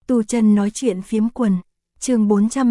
Tu chân nói chuyện phiếm quần, chương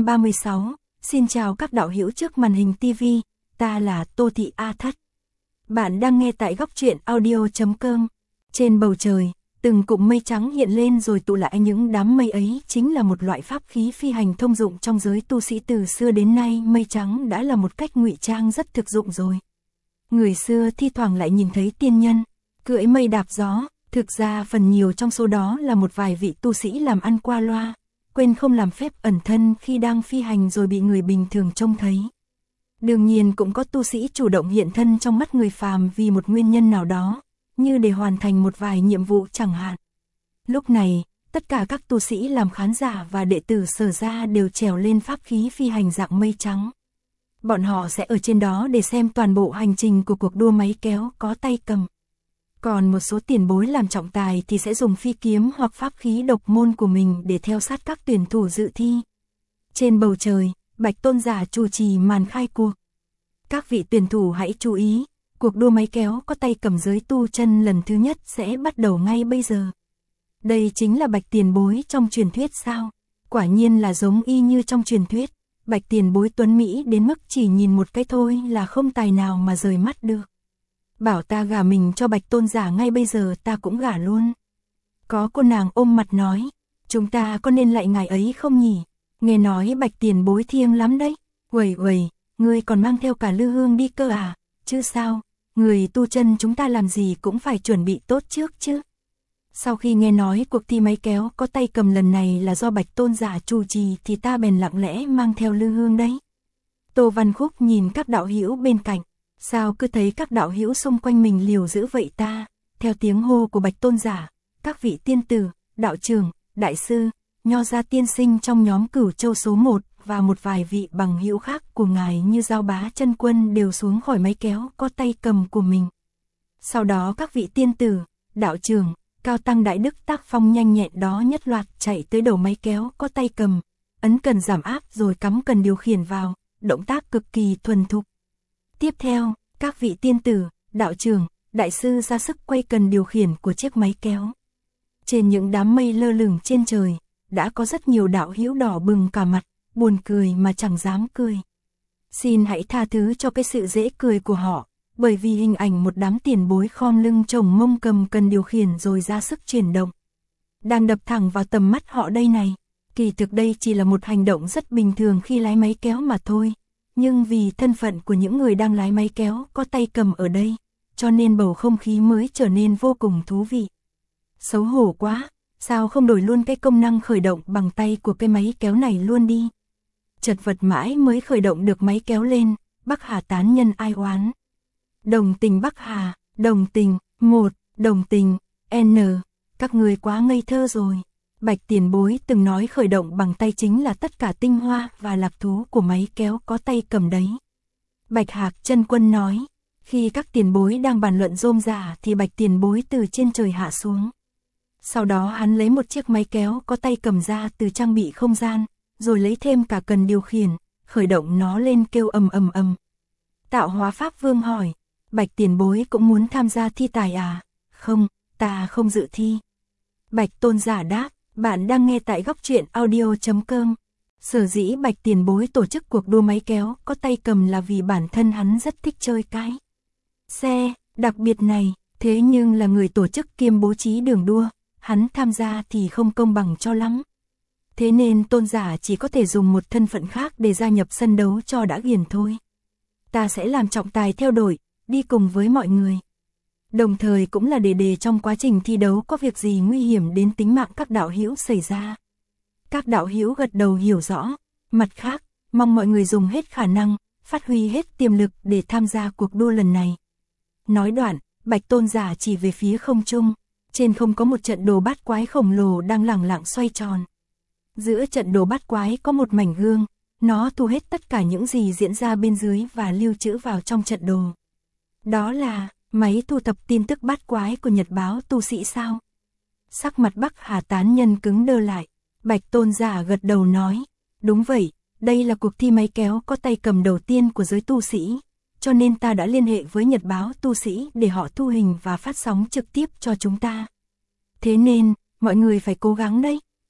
436, xin chào các đạo hữu trước màn hình TV, ta là Tô Thị A Thất. Bạn đang nghe tại góc truyện audio.com. Trên bầu trời, từng cụm mây trắng hiện lên rồi tụ lại, những đám mây ấy chính là một loại pháp khí phi hành thông dụng trong giới tu sĩ từ xưa đến nay. Mây trắng đã là một cách ngụy trang rất thực dụng rồi. Người xưa thi thoảng lại nhìn thấy tiên nhân cưỡi mây đạp gió, thực ra phần nhiều trong số đó là một vài vị tu sĩ làm ăn qua loa, quên không làm phép ẩn thân khi đang phi hành rồi bị người bình thường trông thấy. Đương nhiên cũng có tu sĩ chủ động hiện thân trong mắt người phàm vì một nguyên nhân nào đó, như để hoàn thành một vài nhiệm vụ chẳng hạn. Lúc này, tất cả các tu sĩ làm khán giả và đệ tử Sở gia đều trèo lên pháp khí phi hành dạng mây trắng. Bọn họ sẽ ở trên đó để xem toàn bộ hành trình của cuộc đua máy kéo có tay cầm. Còn một số tiền bối làm trọng tài thì sẽ dùng phi kiếm hoặc pháp khí độc môn của mình để theo sát các tuyển thủ dự thi. Trên bầu trời, Bạch Tôn giả chủ trì màn khai cuộc. Các vị tuyển thủ hãy chú ý, cuộc đua máy kéo có tay cầm giới tu chân lần thứ nhất sẽ bắt đầu ngay bây giờ. Đây chính là Bạch tiền bối trong truyền thuyết sao? Quả nhiên là giống y như trong truyền thuyết. Bạch tiền bối tuấn Mỹ đến mức chỉ nhìn một cái thôi là không tài nào mà rời mắt được. Bảo ta gả mình cho Bạch Tôn giả ngay bây giờ ta cũng gả luôn. Có cô nàng ôm mặt nói, chúng ta có nên lại ngài ấy không nhỉ? Nghe nói Bạch tiền bối thiêng lắm đấy. Uầy uầy, ngươi còn mang theo cả lư hương đi cơ à? Chứ sao, người tu chân chúng ta làm gì cũng phải chuẩn bị tốt trước chứ. Sau khi nghe nói cuộc thi máy kéo có tay cầm lần này là do Bạch Tôn giả chủ trì thì ta bèn lặng lẽ mang theo lư hương đấy. Tô Văn Khúc nhìn các đạo hữu bên cạnh, sao cứ thấy các đạo hữu xung quanh mình liều dữ vậy ta? Theo tiếng hô của Bạch Tôn giả, các vị tiên tử, đạo trưởng, đại sư, nho gia tiên sinh trong nhóm Cửu Châu số 1 và một vài vị bằng hữu khác của ngài như Giao Bá Chân Quân đều xuống khỏi máy kéo có tay cầm của mình. Sau đó các vị tiên tử, đạo trưởng, cao tăng đại đức tác phong nhanh nhẹn đó nhất loạt chạy tới đầu máy kéo có tay cầm, ấn cần giảm áp rồi cắm cần điều khiển vào, động tác cực kỳ thuần thục. Tiếp theo, các vị tiên tử, đạo trưởng, đại sư ra sức quay cần điều khiển của chiếc máy kéo. Trên những đám mây lơ lửng trên trời, đã có rất nhiều đạo hữu đỏ bừng cả mặt, buồn cười mà chẳng dám cười. Xin hãy tha thứ cho cái sự dễ cười của họ, bởi vì hình ảnh một đám tiền bối khom lưng chồng mông cầm cần điều khiển rồi ra sức chuyển động đang đập thẳng vào tầm mắt họ đây này. Kỳ thực đây chỉ là một hành động rất bình thường khi lái máy kéo mà thôi. Nhưng vì thân phận của những người đang lái máy kéo có tay cầm ở đây, cho nên bầu không khí mới trở nên vô cùng thú vị. Xấu hổ quá, sao không đổi luôn cái công năng khởi động bằng tay của cái máy kéo này luôn đi. Chật vật mãi mới khởi động được máy kéo lên, Bắc Hà tán nhân ai oán. Đồng tình Bắc Hà, đồng tình, đồng tình, N, các người quá ngây thơ rồi. Bạch tiền bối từng nói khởi động bằng tay chính là tất cả tinh hoa và lạc thú của máy kéo có tay cầm đấy. Bạch Hạc Chân Quân nói, khi các tiền bối đang bàn luận rôm rả thì Bạch tiền bối từ trên trời hạ xuống. Sau đó hắn lấy một chiếc máy kéo có tay cầm ra từ trang bị không gian, rồi lấy thêm cả cần điều khiển, khởi động nó lên kêu ầm ầm ầm. Tạo Hóa Pháp Vương hỏi, Bạch tiền bối cũng muốn tham gia thi tài à? Không, ta không dự thi. Bạch Tôn giả đáp, bạn đang nghe tại góc truyện audio.com. Sở dĩ Bạch tiền bối tổ chức cuộc đua máy kéo có tay cầm là vì bản thân hắn rất thích chơi cái xe đặc biệt này, thế nhưng là người tổ chức kiêm bố trí đường đua, hắn tham gia thì không công bằng cho lắm. Thế nên Tôn giả chỉ có thể dùng một thân phận khác để gia nhập sân đấu cho đã ghiền thôi. Ta sẽ làm trọng tài theo đội, đi cùng với mọi người. Đồng thời cũng là để trong quá trình thi đấu có việc gì nguy hiểm đến tính mạng các đạo hữu xảy ra. Các đạo hữu gật đầu hiểu rõ. Mặt khác, mong mọi người dùng hết khả năng, phát huy hết tiềm lực để tham gia cuộc đua lần này. Nói đoạn, Bạch Tôn giả chỉ về phía không trung. Trên không có một trận đồ bát quái khổng lồ đang lẳng lặng xoay tròn. Giữa trận đồ bát quái có một mảnh gương, nó thu hết tất cả những gì diễn ra bên dưới và lưu trữ vào trong trận đồ. Đó là máy thu thập tin tức bát quái của Nhật báo tu sĩ sao? Sắc mặt Bắc Hà tán nhân cứng đơ lại. Bạch Tôn giả gật đầu nói, đúng vậy, đây là cuộc thi máy kéo có tay cầm đầu tiên của giới tu sĩ, cho nên ta đã liên hệ với Nhật báo tu sĩ để họ thu hình và phát sóng trực tiếp cho chúng ta. Thế nên, mọi người phải cố gắng đấy.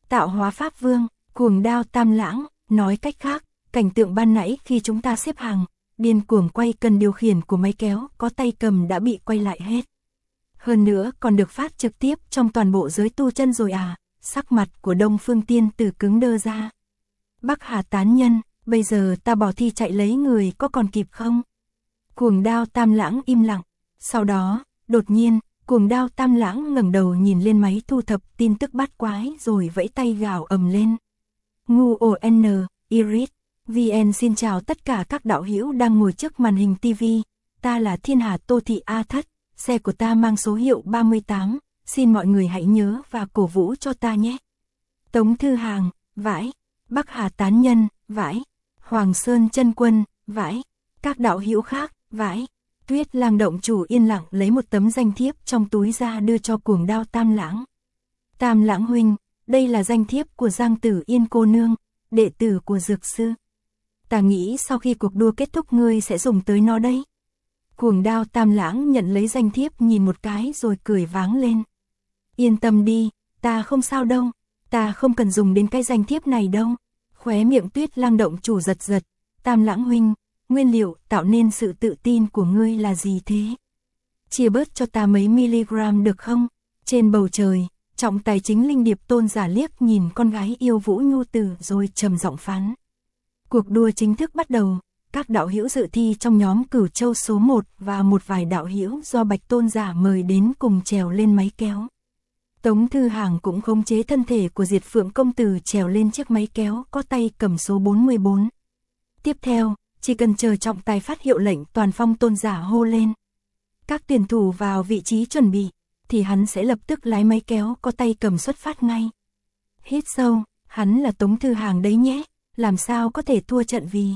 tạo hóa pháp vương, cuồng đao tam lãng, nói cách khác, cảnh tượng ban nãy khi chúng ta xếp hàng, điên cuồng quay cần điều khiển của máy kéo có tay cầm đã bị quay lại hết. Hơn nữa còn được phát trực tiếp trong toàn bộ giới tu chân rồi à, sắc mặt của Đông Phương Tiên Tử cứng đơ ra. Bắc Hà tán nhân, bây giờ ta bỏ thi chạy lấy người có còn kịp không? Cuồng đao tam lãng im lặng, sau đó, đột nhiên, cuồng đao tam lãng ngẩng đầu nhìn lên máy thu thập tin tức bát quái rồi vẫy tay gào ầm lên. Ngu ON, Iris, VN xin chào tất cả các đạo hữu đang ngồi trước màn hình TV, ta là Thiên Hà Tô Thị A Thất, xe của ta mang số hiệu 38, xin mọi người hãy nhớ và cổ vũ cho ta nhé. Tống Thư Hàng, vãi, Bắc Hà tán nhân, vãi, Hoàng Sơn chân quân, vãi, các đạo hữu khác, vãi. Tuyết Lang động chủ yên lặng lấy một tấm danh thiếp trong túi ra đưa cho cuồng đao tam lãng. Tam lãng huynh, đây là danh thiếp của Giang Tử Yên cô nương, đệ tử của dược sư. Ta nghĩ sau khi cuộc đua kết thúc ngươi sẽ dùng tới nó đấy. Cuồng đao tam lãng nhận lấy danh thiếp nhìn một cái rồi cười váng lên. Yên tâm đi, ta không sao đâu, ta không cần dùng đến cái danh thiếp này đâu. Khóe miệng Tuyết Lang động chủ giật giật, tam lãng huynh, nguyên liệu tạo nên sự tự tin của ngươi là gì thế? Chia bớt cho ta mấy miligram được không? Trên bầu trời, trọng tài chính Linh Điệp Tôn giả liếc nhìn con gái yêu Vũ Nhu Tử rồi trầm giọng phán. Cuộc đua chính thức bắt đầu, các đạo hữu dự thi trong nhóm Cửu Châu số 1 và một vài đạo hữu do Bạch Tôn giả mời đến cùng trèo lên máy kéo. Tống Thư Hàng cũng khống chế thân thể của Diệt Phượng công tử trèo lên chiếc máy kéo có tay cầm số 44. Tiếp theo, chỉ cần chờ trọng tài phát hiệu lệnh Toàn Phong Tôn giả hô lên. Các tuyển thủ vào vị trí chuẩn bị, thì hắn sẽ lập tức lái máy kéo có tay cầm xuất phát ngay. Hít sâu, hắn là Tống Thư Hàng đấy nhé, làm sao có thể thua trận vì.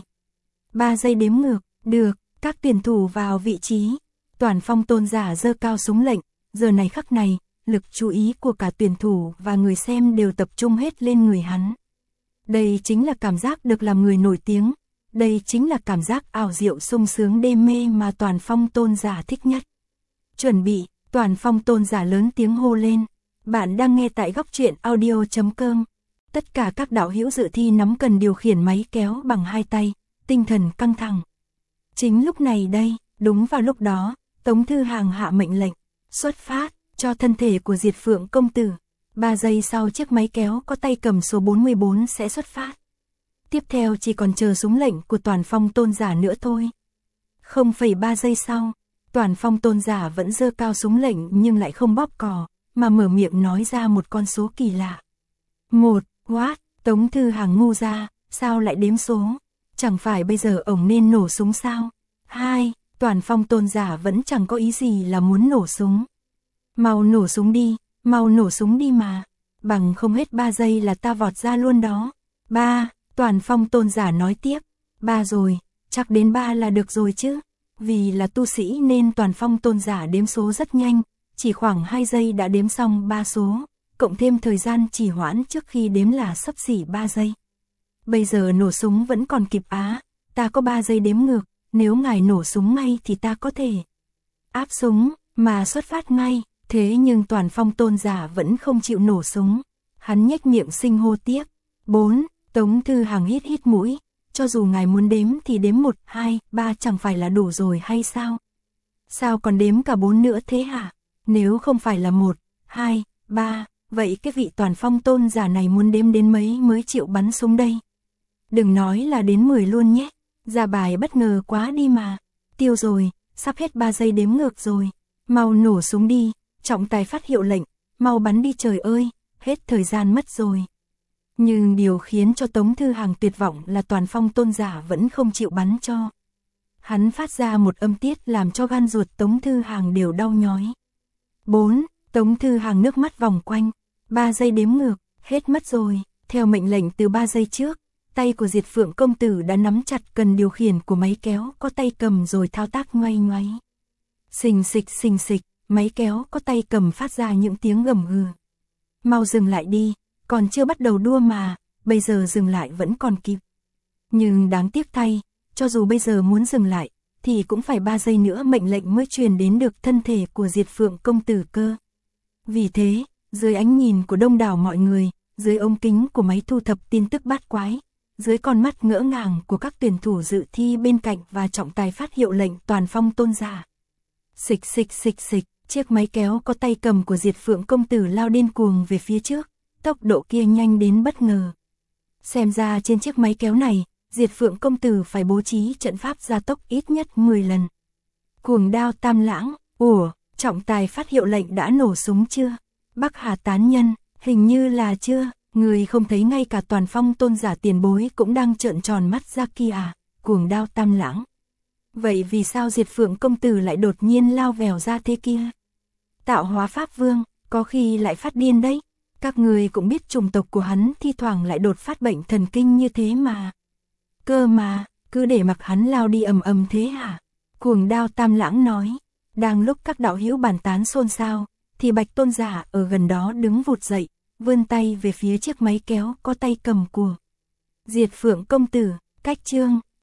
3 giây đếm ngược, được, các tuyển thủ vào vị trí. Toàn Phong Tôn giả giơ cao súng lệnh, giờ này khắc này, lực chú ý của cả tuyển thủ và người xem đều tập trung hết lên người hắn. Đây chính là cảm giác được làm người nổi tiếng. Đây chính là cảm giác ảo diệu sung sướng đê mê mà Toàn Phong Tôn giả thích nhất. Chuẩn bị, Toàn Phong Tôn giả lớn tiếng hô lên. Bạn đang nghe tại góc truyện audio.com. Tất cả các đạo hữu dự thi nắm cần điều khiển máy kéo bằng 2 tay, tinh thần căng thẳng. Chính lúc này đây, đúng vào lúc đó, Tống Thư Hàng hạ mệnh lệnh, xuất phát, cho thân thể của Diệt Phượng công tử. 3 giây sau chiếc máy kéo có tay cầm số 44 sẽ xuất phát. Tiếp theo chỉ còn chờ súng lệnh của Toàn Phong Tôn giả nữa thôi. 0,3 giây sau, Toàn Phong Tôn giả vẫn giơ cao súng lệnh nhưng lại không bóp cò, mà mở miệng nói ra một con số kỳ lạ. 1, what? Tống Thư Hàng ngu ra, sao lại đếm số? Chẳng phải bây giờ ổng nên nổ súng sao? 2, Toàn Phong Tôn giả vẫn chẳng có ý gì là muốn nổ súng. Mau nổ súng đi mà. Bằng không hết 3 giây là ta vọt ra luôn đó. 3, Toàn Phong Tôn giả nói tiếp. 3 rồi, chắc đến 3 là được rồi chứ. Vì là tu sĩ nên Toàn Phong Tôn giả đếm số rất nhanh, chỉ khoảng 2 giây đã đếm xong 3 số, cộng thêm thời gian trì hoãn trước khi đếm là xấp xỉ 3 giây. Bây giờ nổ súng vẫn còn kịp á, ta có 3 giây đếm ngược, nếu ngài nổ súng ngay thì ta có thể áp súng, mà xuất phát ngay. Thế nhưng Toàn Phong Tôn giả vẫn không chịu nổ súng, hắn nhếch miệng xinh hô tiếp. 4, Tống Thư Hàng hít hít mũi, cho dù ngài muốn đếm thì đếm 1, 2, 3 chẳng phải là đủ rồi hay sao? Sao còn đếm cả 4 nữa thế hả? Nếu không phải là 1, 2, 3, vậy cái vị Toàn Phong Tôn giả này muốn đếm đến mấy mới chịu bắn súng đây? Đừng nói là đến 10 luôn nhé, ra bài bất ngờ quá đi mà. Tiêu rồi, sắp hết 3 giây đếm ngược rồi, mau nổ súng đi, trọng tài phát hiệu lệnh, mau bắn đi trời ơi, hết thời gian mất rồi. Nhưng điều khiến cho Tống Thư Hàng tuyệt vọng là Toàn Phong Tôn giả vẫn không chịu bắn cho. Hắn phát ra một âm tiết làm cho gan ruột Tống Thư Hàng đều đau nhói. 4, Tống Thư Hàng nước mắt vòng quanh, 3 giây đếm ngược, hết mất rồi. Theo mệnh lệnh từ 3 giây trước, tay của Diệt Phượng công tử đã nắm chặt cần điều khiển của máy kéo có tay cầm rồi thao tác ngoay ngoáy. Xình xịch, máy kéo có tay cầm phát ra những tiếng gầm gừ. Mau dừng lại đi, còn chưa bắt đầu đua mà, bây giờ dừng lại vẫn còn kịp. Nhưng đáng tiếc thay, cho dù bây giờ muốn dừng lại, thì cũng phải 3 giây nữa mệnh lệnh mới truyền đến được thân thể của Diệt Phượng công tử cơ. Vì thế, dưới ánh nhìn của đông đảo mọi người, dưới ống kính của máy thu thập tin tức bát quái, dưới con mắt ngỡ ngàng của các tuyển thủ dự thi bên cạnh và trọng tài phát hiệu lệnh toàn phong tôn giả. Xịch xịch xịch xịch, chiếc máy kéo có tay cầm của Diệt Phượng công tử lao điên cuồng về phía trước, tốc độ kia nhanh đến bất ngờ. Xem ra trên chiếc máy kéo này, Diệt Phượng công tử phải bố trí trận pháp gia tốc ít nhất 10 lần. Cuồng đao tam lãng, trọng tài phát hiệu lệnh đã nổ súng chưa? Bắc Hà tán nhân, hình như là chưa, người không thấy ngay cả toàn phong tôn giả tiền bối cũng đang trợn tròn mắt ra kia à? Cuồng đao tam lãng. Vậy vì sao Diệt Phượng công tử lại đột nhiên lao vèo ra thế kia? Tạo hóa pháp vương, có khi lại phát điên đấy. Các người cũng biết chủng tộc của hắn thi thoảng lại đột phát bệnh thần kinh như thế mà. Cơ mà, cứ để mặc hắn lao đi ầm ầm thế hả? Cuồng đao tam lãng nói. Đang lúc các đạo hữu bàn tán xôn xao, thì Bạch tôn giả ở gần đó đứng vụt dậy, vươn tay về phía chiếc máy kéo có tay cầm của Diệt Phượng công tử, cách chương.